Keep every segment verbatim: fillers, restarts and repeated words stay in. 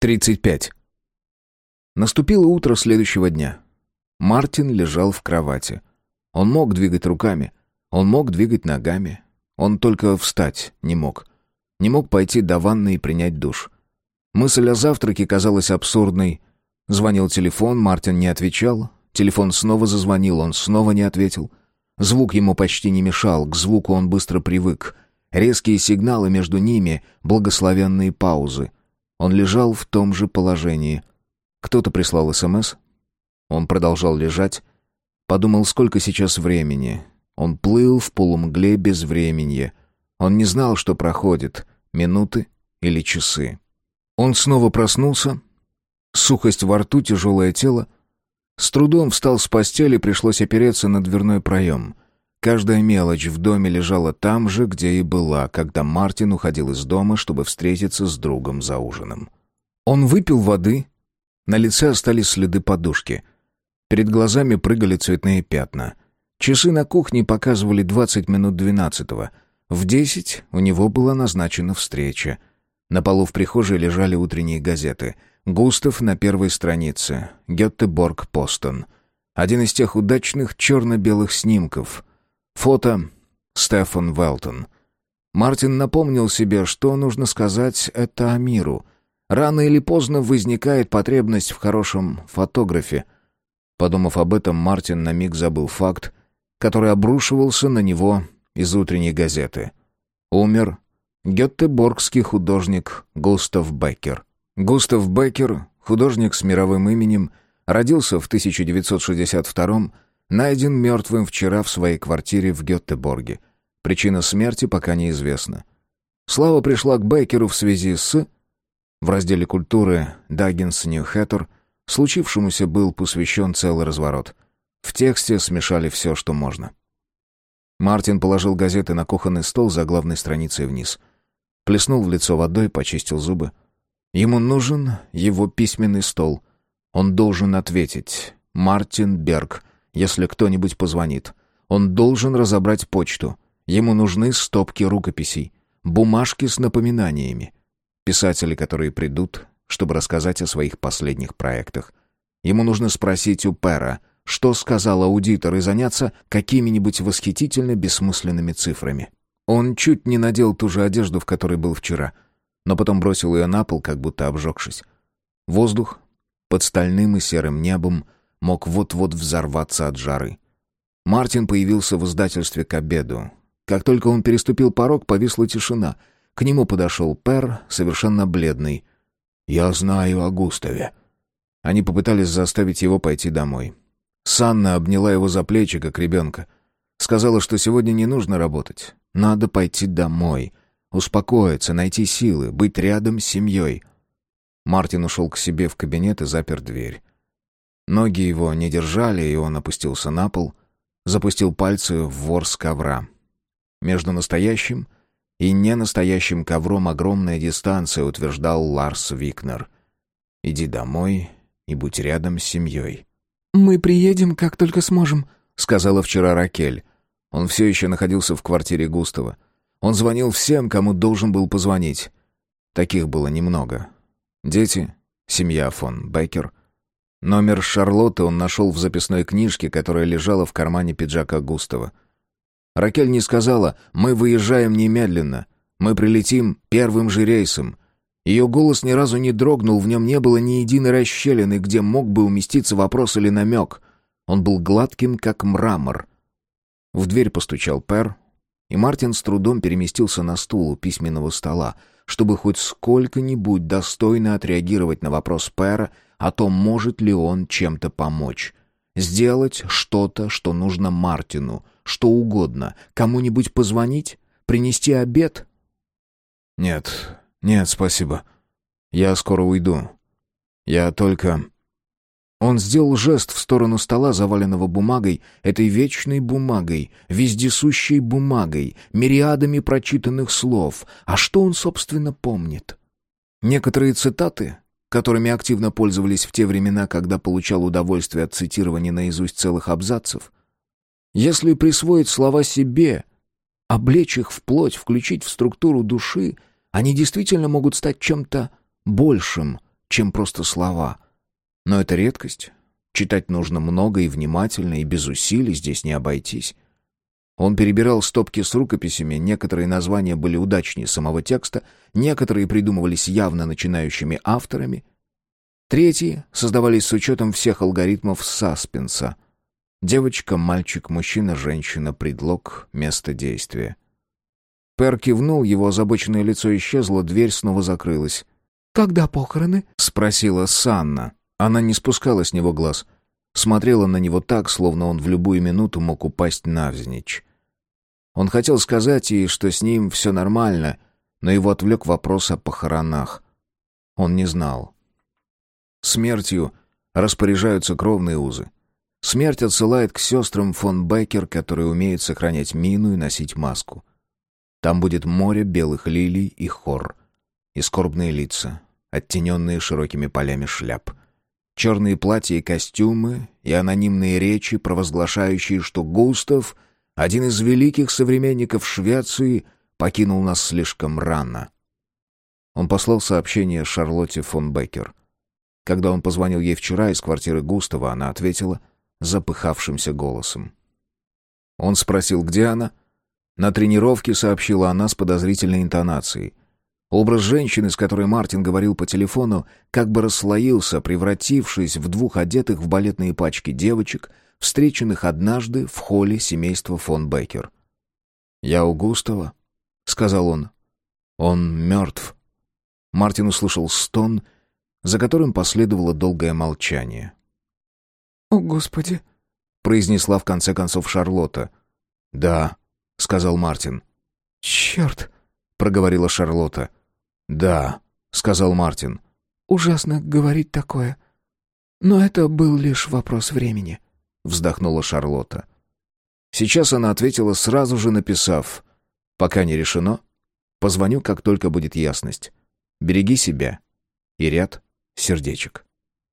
тридцать пять. Наступило утро следующего дня. Мартин лежал в кровати. Он мог двигать руками, он мог двигать ногами. Он только встать не мог. Не мог пойти до ванны и принять душ. Мысль о завтраке казалась абсурдной. Звонил телефон, Мартин не отвечал. Телефон снова зазвонил, он снова не ответил. Звук ему почти не мешал, к звуку он быстро привык. Резкие сигналы между ними, благословенные паузы. Он лежал в том же положении. Кто-то прислал СМС. Он продолжал лежать. Подумал, сколько сейчас времени. Он плыл в полумгле безвременья. Он не знал, что проходит, минуты или часы. Он снова проснулся. Сухость во рту, тяжелое тело. С трудом встал с постели, пришлось опереться на дверной проем. Каждая мелочь в доме лежала там же, где и была, когда Мартин уходил из дома, чтобы встретиться с другом за ужином. Он выпил воды. На лице остались следы подушки. Перед глазами прыгали цветные пятна. Часы на кухне показывали двадцать минут двенадцатого. В десять у него была назначена встреча. На полу в прихожей лежали утренние газеты. Густав на первой странице. Гетеборг-Постон. Один из тех удачных черно-белых снимков. Фото Стефан Велтон. Мартин напомнил себе, что нужно сказать это Амиру. Рано или поздно возникает потребность в хорошем фотографе. Подумав об этом, Мартин на миг забыл факт, который обрушивался на него из утренней газеты. Умер гетеборгский художник Густав Беккер. Густав Беккер, художник с мировым именем, родился в тысяча девятьсот шестьдесят втором, найден мертвым вчера в своей квартире в Гетеборге. Причина смерти пока неизвестна. Слава пришла к Беккеру в связи с... В разделе культуры «Даггинс Нью-Хэттер» случившемуся был посвящен целый разворот. В тексте смешали все, что можно. Мартин положил газеты на кухонный стол за главной страницей вниз. Плеснул в лицо водой, почистил зубы. Ему нужен его письменный стол. Он должен ответить. Мартин Берг, если кто-нибудь позвонит. Он должен разобрать почту. Ему нужны стопки рукописей, бумажки с напоминаниями. Писатели, которые придут, чтобы рассказать о своих последних проектах. Ему нужно спросить у Пэра, что сказал аудитор, и заняться какими-нибудь восхитительно бессмысленными цифрами. Он чуть не надел ту же одежду, в которой был вчера, но потом бросил ее на пол, как будто обжегшись. Воздух под стальным и серым небом мог вот-вот взорваться от жары. Мартин появился в издательстве к обеду. Как только он переступил порог, повисла тишина. К нему подошел Пэр, совершенно бледный. «Я знаю о Густаве». Они попытались заставить его пойти домой. Санна обняла его за плечи, как ребенка. Сказала, что сегодня не нужно работать. Надо пойти домой. Успокоиться, найти силы, быть рядом с семьей. Мартин ушел к себе в кабинет и запер дверь. Ноги его не держали, и он опустился на пол, запустил пальцы в ворс ковра. Между настоящим и ненастоящим ковром огромная дистанция, утверждал Ларс Викнер. «Иди домой и будь рядом с семьей». «Мы приедем, как только сможем», — сказала вчера Ракель. Он все еще находился в квартире Густава. Он звонил всем, кому должен был позвонить. Таких было немного. Дети, семья фон Беккер. Номер Шарлотты он нашел в записной книжке, которая лежала в кармане пиджака Густава. Ракель не сказала «мы выезжаем немедленно, мы прилетим первым же рейсом». Ее голос ни разу не дрогнул, в нем не было ни единой расщелины, где мог бы уместиться вопрос или намек. Он был гладким, как мрамор. В дверь постучал Пэр, и Мартин с трудом переместился на стул у письменного стола, чтобы хоть сколько-нибудь достойно отреагировать на вопрос Пэра о том, может ли он чем-то помочь. Сделать что-то, что нужно Мартину, что угодно, кому-нибудь позвонить, принести обед. «Нет, нет, спасибо. Я скоро уйду. Я только...» Он сделал жест в сторону стола, заваленного бумагой, этой вечной бумагой, вездесущей бумагой, мириадами прочитанных слов. А что он, собственно, помнит? Некоторые цитаты, которыми активно пользовались в те времена, когда получал удовольствие от цитирования наизусть целых абзацев. Если присвоить слова себе, облечь их в плоть, включить в структуру души, они действительно могут стать чем-то большим, чем просто слова. Но это редкость. Читать нужно много и внимательно, и без усилий здесь не обойтись. Он перебирал стопки с рукописями, некоторые названия были удачнее самого текста, некоторые придумывались явно начинающими авторами, третьи создавались с учетом всех алгоритмов саспенса. Девочка, мальчик, мужчина, женщина, предлог, место действия. Пэр кивнул, его озабоченное лицо исчезло, дверь снова закрылась. «Когда похороны?» — спросила Санна. Она не спускала с него глаз. Смотрела на него так, словно он в любую минуту мог упасть навзничь. Он хотел сказать ей, что с ним все нормально, но его отвлек вопрос о похоронах. Он не знал. Смертью распоряжаются кровные узы. Смерть отсылает к сестрам фон Беккер, которые умеют сохранять мину и носить маску. Там будет море белых лилий и хор, и скорбные лица, оттененные широкими полями шляп. Черные платья и костюмы, и анонимные речи, провозглашающие, что Густав, один из великих современников Швеции, покинул нас слишком рано. Он послал сообщение Шарлотте фон Беккер. Когда он позвонил ей вчера из квартиры Густава, она ответила запыхавшимся голосом. Он спросил, где она. На тренировке, сообщила она с подозрительной интонацией. Образ женщины, с которой Мартин говорил по телефону, как бы расслоился, превратившись в двух одетых в балетные пачки девочек, встреченных однажды в холле семейства фон Беккер. «Я у Густава», — сказал он. «Он мертв». Мартин услышал стон, за которым последовало долгое молчание. «О, Господи!» — произнесла в конце концов Шарлотта. «Да», — сказал Мартин. «Черт!» — проговорила Шарлотта. «Да», — сказал Мартин. «Ужасно говорить такое. Но это был лишь вопрос времени», — вздохнула Шарлотта. Сейчас она ответила, сразу же написав: «Пока не решено. Позвоню, как только будет ясность. Береги себя». И ряд сердечек.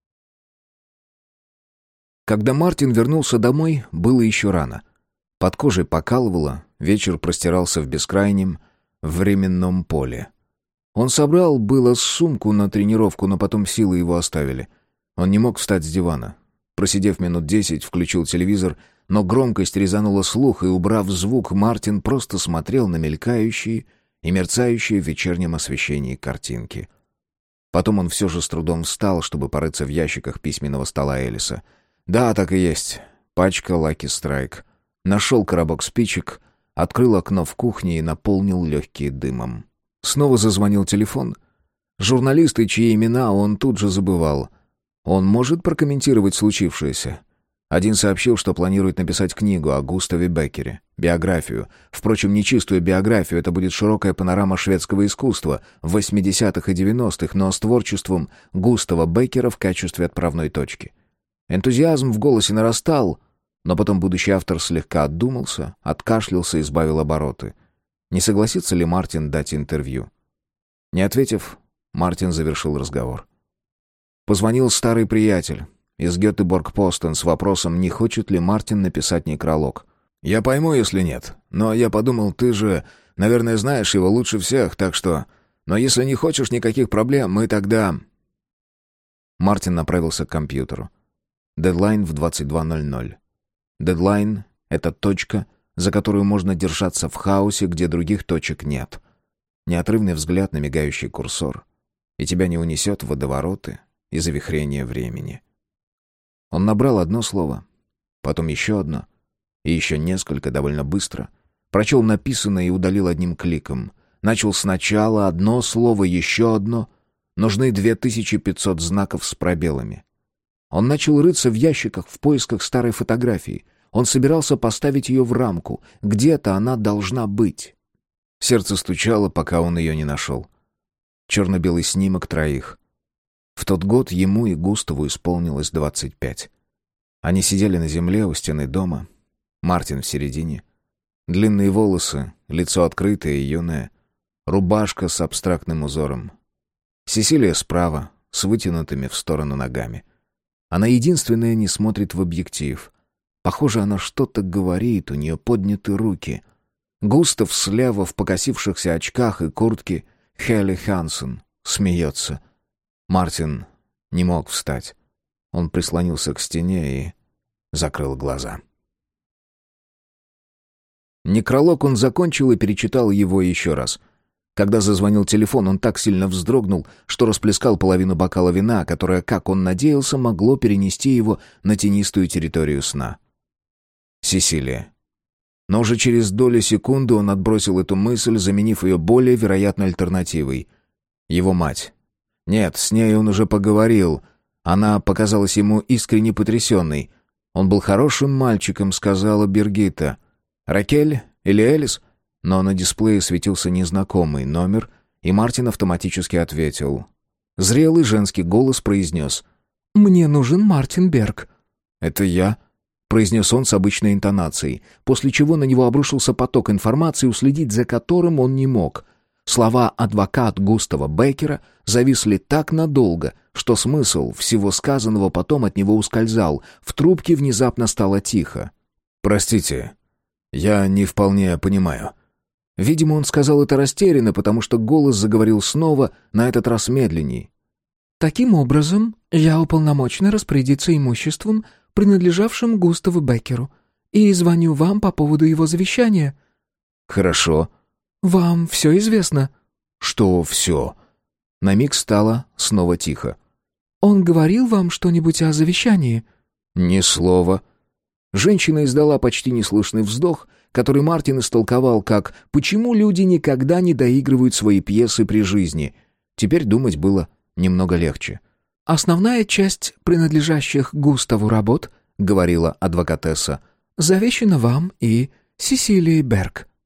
Когда Мартин вернулся домой, было еще рано. Под кожей покалывало, вечер простирался в бескрайнем временном поле. Он собрал было сумку на тренировку, но потом силы его оставили. Он не мог встать с дивана. Просидев минут десять, включил телевизор, но громкость резанула слух, и, убрав звук, Мартин просто смотрел на мелькающие и мерцающие в вечернем освещении картинки. Потом он все же с трудом встал, чтобы порыться в ящиках письменного стола Элиса. Да, так и есть. Пачка Lucky Strike. Нашел коробок спичек, открыл окно в кухне и наполнил легкие дымом. Снова зазвонил телефон. Журналисты, чьи имена он тут же забывал. Он может прокомментировать случившееся? Один сообщил, что планирует написать книгу о Густаве Беккере, биографию. Впрочем, не чистую биографию, это будет широкая панорама шведского искусства в восьмидесятых и девяностых, но с творчеством Густава Беккера в качестве отправной точки. Энтузиазм в голосе нарастал, но потом будущий автор слегка отдумался, откашлялся и сбавил обороты. Не согласится ли Мартин дать интервью? Не ответив, Мартин завершил разговор. Позвонил старый приятель из Гетеборг-Постен с вопросом, не хочет ли Мартин написать некролог. «Я пойму, если нет. Но я подумал, ты же, наверное, знаешь его лучше всех, так что... Но если не хочешь никаких проблем, мы тогда...» Мартин направился к компьютеру. Дедлайн в двадцать два ноль ноль. Дедлайн — это точка, за которую можно держаться в хаосе, где других точек нет. Неотрывный взгляд на мигающий курсор, и тебя не унесет в водовороты и завихрение времени. Он набрал одно слово, потом еще одно, и еще несколько довольно быстро. Прочел написанное и удалил одним кликом. Начал сначала одно слово, еще одно. Нужны две тысячи пятьсот знаков с пробелами. Он начал рыться в ящиках в поисках старой фотографии. Он собирался поставить ее в рамку. Где-то она должна быть. Сердце стучало, пока он ее не нашел. Черно-белый снимок троих. В тот год ему и Густаву исполнилось двадцать пять. Они сидели на земле у стены дома. Мартин в середине. Длинные волосы, лицо открытое и юное. Рубашка с абстрактным узором. Сесилия справа, с вытянутыми в сторону ногами. Она единственная не смотрит в объектив. Похоже, она что-то говорит, у нее подняты руки. Густав слева в покосившихся очках и куртке. Хелли Хансен смеется. Мартин не мог встать. Он прислонился к стене и закрыл глаза. Некролог он закончил и перечитал его еще раз. Когда зазвонил телефон, он так сильно вздрогнул, что расплескал половину бокала вина, которое, как он надеялся, могло перенести его на тенистую территорию сна. Сесилия. Но уже через долю секунды он отбросил эту мысль, заменив ее более вероятной альтернативой. Его мать. Нет, с ней он уже поговорил. Она показалась ему искренне потрясенной. «Он был хорошим мальчиком», — сказала Биргитта. «Ракель или Элис?» Но на дисплее светился незнакомый номер, и Мартин автоматически ответил. Зрелый женский голос произнес: «Мне нужен Мартин Берг». «Это я», — произнес он с обычной интонацией, после чего на него обрушился поток информации, уследить за которым он не мог. Слова «адвокат Густава Беккера» зависли так надолго, что смысл всего сказанного потом от него ускользал. В трубке внезапно стало тихо. «Простите, я не вполне понимаю». Видимо, он сказал это растерянно, потому что голос заговорил снова, на этот раз медленней. «Таким образом, я уполномочена распорядиться имуществом, принадлежавшим Густаву Беккеру, и звоню вам по поводу его завещания». «Хорошо». «Вам все известно?» «Что все?» На миг стало снова тихо. «Он говорил вам что-нибудь о завещании?» «Ни слова». Женщина издала почти неслышный вздох, который Мартин истолковал как «почему люди никогда не доигрывают свои пьесы при жизни». Теперь думать было немного легче. «Основная часть принадлежащих Густаву работ, — говорила адвокатесса, — завещана вам и Сесилии Берг».